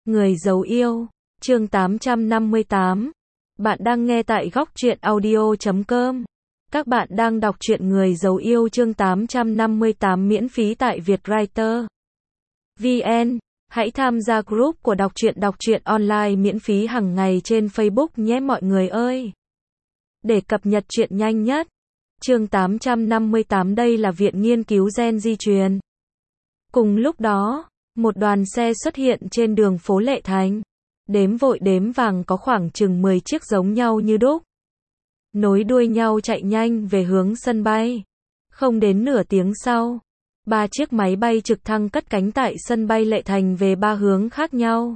Người giấu yêu, chương 858. Bạn đang nghe tại góc truyện audio.com. Các bạn đang đọc truyện Người giấu yêu chương 858 miễn phí tại Vietwriter VN. Hãy tham gia group của đọc truyện online miễn phí hàng ngày trên Facebook nhé mọi người ơi. Để cập nhật truyện nhanh nhất. Chương 858 đây là Viện Nghiên cứu Gen di truyền. Cùng lúc đó, một đoàn xe xuất hiện trên đường phố Lệ Thành. Đếm vội đếm vàng có khoảng chừng 10 chiếc giống nhau như đúc. Nối đuôi nhau chạy nhanh về hướng sân bay. Không đến nửa tiếng sau, 3 chiếc máy bay trực thăng cất cánh tại sân bay Lệ Thành về 3 hướng khác nhau.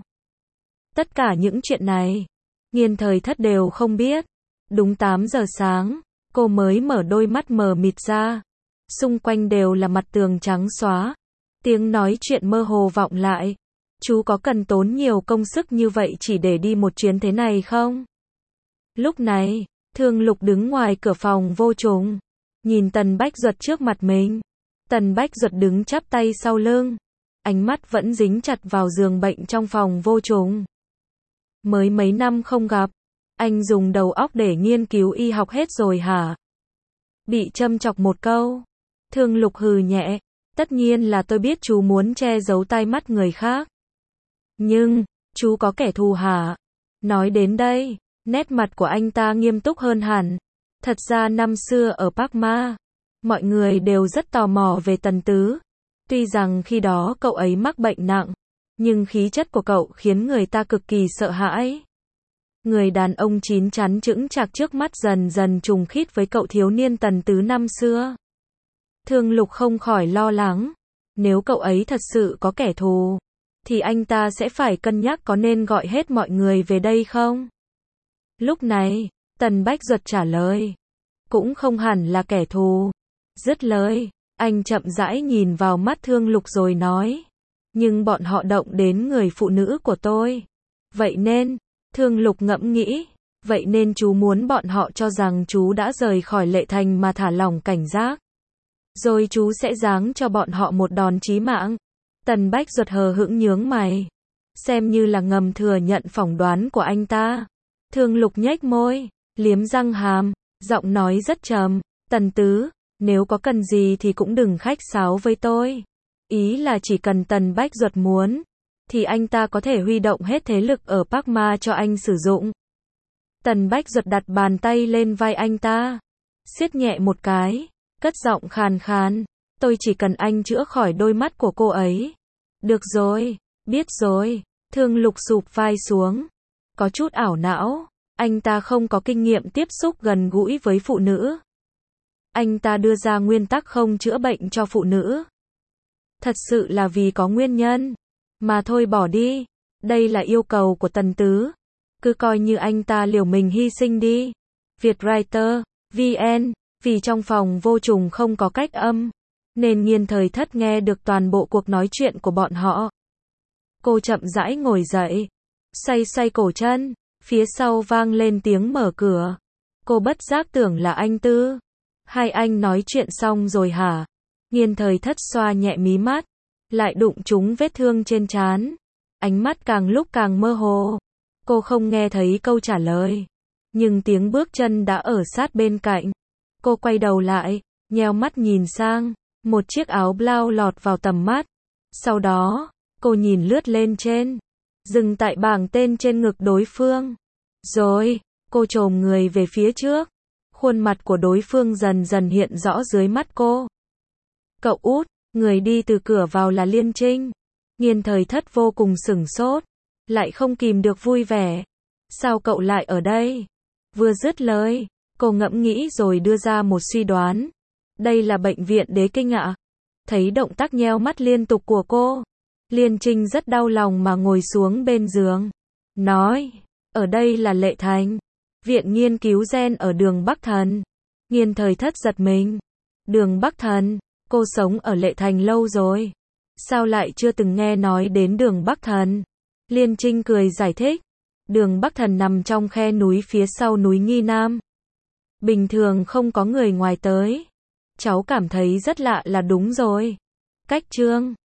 Tất cả những chuyện này, Nghiên Thời Thất đều không biết. Đúng 8 giờ sáng, cô mới mở đôi mắt mờ mịt ra. Xung quanh đều là mặt tường trắng xóa. Tiếng nói chuyện mơ hồ vọng lại. Chú có cần tốn nhiều công sức như vậy chỉ để đi một chuyến thế này không? Lúc này, Thương Lục đứng ngoài cửa phòng vô trùng. Nhìn Tần Bách Duật trước mặt mình. Tần Bách Duật đứng chắp tay sau lưng. Ánh mắt vẫn dính chặt vào giường bệnh trong phòng vô trùng. Mới mấy năm không gặp. Anh dùng đầu óc để nghiên cứu y học hết rồi hả? Bị châm chọc một câu. Thương Lục hừ nhẹ. Tất nhiên là tôi biết chú muốn che giấu tai mắt người khác. Nhưng, chú có kẻ thù hả? Nói đến đây, nét mặt của anh ta nghiêm túc hơn hẳn. Thật ra năm xưa ở Park Ma, mọi người đều rất tò mò về Tần Tứ. Tuy rằng khi đó cậu ấy mắc bệnh nặng, nhưng khí chất của cậu khiến người ta cực kỳ sợ hãi. Người đàn ông chín chắn chững chạc trước mắt dần dần trùng khít với cậu thiếu niên Tần Tứ năm xưa. Thương Lục không khỏi lo lắng. Nếu cậu ấy thật sự có kẻ thù, thì anh ta sẽ phải cân nhắc có nên gọi hết mọi người về đây không? Lúc này, Tần Bách Duật trả lời. Cũng không hẳn là kẻ thù. Dứt lời, anh chậm rãi nhìn vào mắt Thương Lục rồi nói. Nhưng bọn họ động đến người phụ nữ của tôi. Vậy nên, Thương Lục ngẫm nghĩ. Vậy nên chú muốn bọn họ cho rằng chú đã rời khỏi Lệ Thành mà thả lỏng cảnh giác. Rồi chú sẽ giáng cho bọn họ một đòn chí mạng. Tần Bách Duật hờ hững nhướng mày. Xem như là ngầm thừa nhận phỏng đoán của anh ta. Thương Lục nhếch môi, liếm răng hàm, giọng nói rất trầm. Tần Tứ, nếu có cần gì thì cũng đừng khách sáo với tôi. Ý là chỉ cần Tần Bách Duật muốn, thì anh ta có thể huy động hết thế lực ở Park Ma cho anh sử dụng. Tần Bách Duật đặt bàn tay lên vai anh ta, siết nhẹ một cái. Cất giọng khàn khàn, tôi chỉ cần anh chữa khỏi đôi mắt của cô ấy. Được rồi, biết rồi. Thương Lục sụp vai xuống, có chút ảo não. Anh ta không có kinh nghiệm tiếp xúc gần gũi với phụ nữ. Anh ta đưa ra nguyên tắc không chữa bệnh cho phụ nữ. Thật sự là vì có nguyên nhân. Mà thôi bỏ đi. Đây là yêu cầu của Tần Tứ. Cứ coi như anh ta liều mình hy sinh đi. Vietwriter VN. Vì trong phòng vô trùng không có cách âm, nên Nghiên Thời Thất nghe được toàn bộ cuộc nói chuyện của bọn họ. Cô chậm rãi ngồi dậy, xoay cổ chân, phía sau vang lên tiếng mở cửa. Cô bất giác tưởng là anh Tư. Hai anh nói chuyện xong rồi hả? Nghiên Thời Thất xoa nhẹ mí mắt, lại đụng trúng vết thương trên trán. Ánh mắt càng lúc càng mơ hồ. Cô không nghe thấy câu trả lời, nhưng tiếng bước chân đã ở sát bên cạnh. Cô quay đầu lại, nheo mắt nhìn sang, một chiếc áo blau lọt vào tầm mắt. Sau đó, cô nhìn lướt lên trên, dừng tại bảng tên trên ngực đối phương. Rồi, cô chồm người về phía trước. Khuôn mặt của đối phương dần dần hiện rõ dưới mắt cô. Cậu út, người đi từ cửa vào là Liên Trinh. Nghiên Thời Thất vô cùng sửng sốt, lại không kìm được vui vẻ. Sao cậu lại ở đây? Vừa dứt lời, cô ngẫm nghĩ rồi đưa ra một suy đoán. Đây là bệnh viện Đế Kinh ạ? Thấy động tác nheo mắt liên tục của cô, Liên Trinh rất đau lòng mà ngồi xuống bên giường. Nói, ở đây là Lệ Thành. Viện Nghiên cứu Gen ở đường Bắc Thần. Nghiên Thời Thất giật mình. Đường Bắc Thần, cô sống ở Lệ Thành lâu rồi. Sao lại chưa từng nghe nói đến đường Bắc Thần? Liên Trinh cười giải thích. Đường Bắc Thần nằm trong khe núi phía sau núi Nghi Nam. Bình thường không có người ngoài tới. Cháu cảm thấy rất lạ là đúng rồi. Cách chương